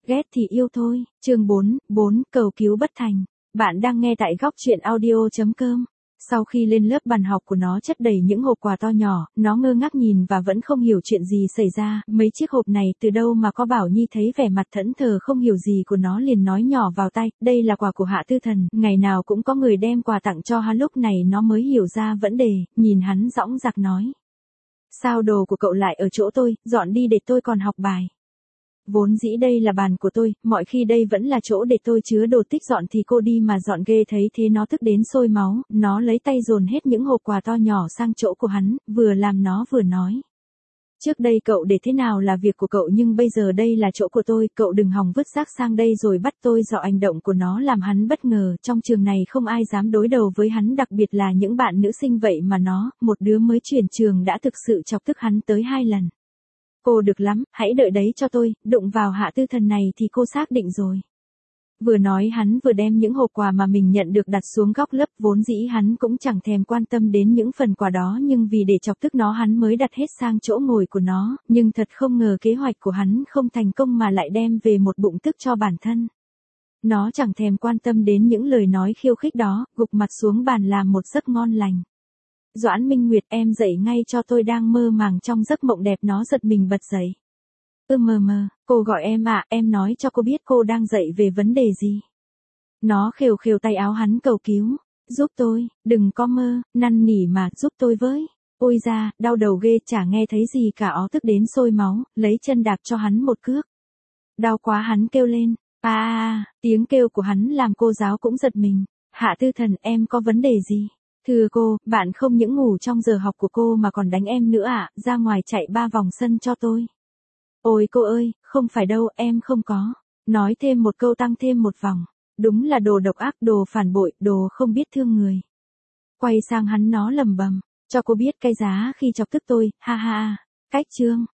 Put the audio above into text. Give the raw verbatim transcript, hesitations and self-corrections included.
ghét thì yêu thôi. Chương bốn, bốn, cầu cứu bất thành. Bạn đang nghe tại góc truyện audio chấm com. Sau khi lên lớp, bàn học của nó chất đầy những hộp quà to nhỏ, nó ngơ ngác nhìn và vẫn không hiểu chuyện gì xảy ra. Mấy chiếc hộp này từ đâu mà có? Bảo Nhi thấy vẻ mặt thẫn thờ không hiểu gì của nó liền nói nhỏ vào tai, đây là quà của Hạ Tư Thần, ngày nào cũng có người đem quà tặng cho hắn. Lúc này nó mới hiểu ra vấn đề, nhìn hắn dõng dạc nói. Sao đồ của cậu lại ở chỗ tôi, dọn đi để tôi còn học bài. Vốn dĩ đây là bàn của tôi, mọi khi đây vẫn là chỗ để tôi chứa đồ, tích dọn thì cô đi mà dọn. Ghê thấy thế nó tức đến sôi máu, nó lấy tay dồn hết những hộp quà to nhỏ sang chỗ của hắn, vừa làm nó vừa nói. Trước đây cậu để thế nào là việc của cậu, nhưng bây giờ đây là chỗ của tôi, cậu đừng hòng vứt rác sang đây rồi bắt tôi dọn. Hành động của nó làm hắn bất ngờ, trong trường này không ai dám đối đầu với hắn, đặc biệt là những bạn nữ sinh, vậy mà nó, một đứa mới chuyển trường đã thực sự chọc tức hắn tới hai lần. Cô được lắm, hãy đợi đấy cho tôi, đụng vào Hạ Tư Thần này thì cô xác định rồi. Vừa nói hắn vừa đem những hộp quà mà mình nhận được đặt xuống góc lớp. Vốn dĩ hắn cũng chẳng thèm quan tâm đến những phần quà đó, nhưng vì để chọc tức nó hắn mới đặt hết sang chỗ ngồi của nó, nhưng thật không ngờ kế hoạch của hắn không thành công mà lại đem về một bụng tức cho bản thân. Nó chẳng thèm quan tâm đến những lời nói khiêu khích đó, gục mặt xuống bàn làm một giấc ngon lành. Doãn Minh Nguyệt, em dậy ngay cho tôi, đang mơ màng trong giấc mộng đẹp. Nó giật mình bật dậy. Ư mờ mờ, cô gọi em à, em nói cho cô biết cô đang dậy về vấn đề gì. Nó khều khều tay áo hắn cầu cứu. Giúp tôi, đừng có mơ, năn nỉ mà, giúp tôi với. Ôi da, đau đầu ghê, chả nghe thấy gì cả. Ó tức đến sôi máu, lấy chân đạp cho hắn một cước. Đau quá, hắn kêu lên. À, à, tiếng kêu của hắn làm cô giáo cũng giật mình. Hạ Tư Thần, em có vấn đề gì? Thưa cô, bạn không những ngủ trong giờ học của cô mà còn đánh em nữa ạ, à? Ra ngoài chạy ba vòng sân cho tôi. Ôi cô ơi, không phải đâu, em không có. Nói thêm một câu tăng thêm một vòng. Đúng là đồ độc ác, đồ phản bội, đồ không biết thương người. Quay sang hắn nó lầm bầm. Cho cô biết cái giá khi chọc tức tôi, ha ha. Cách chương.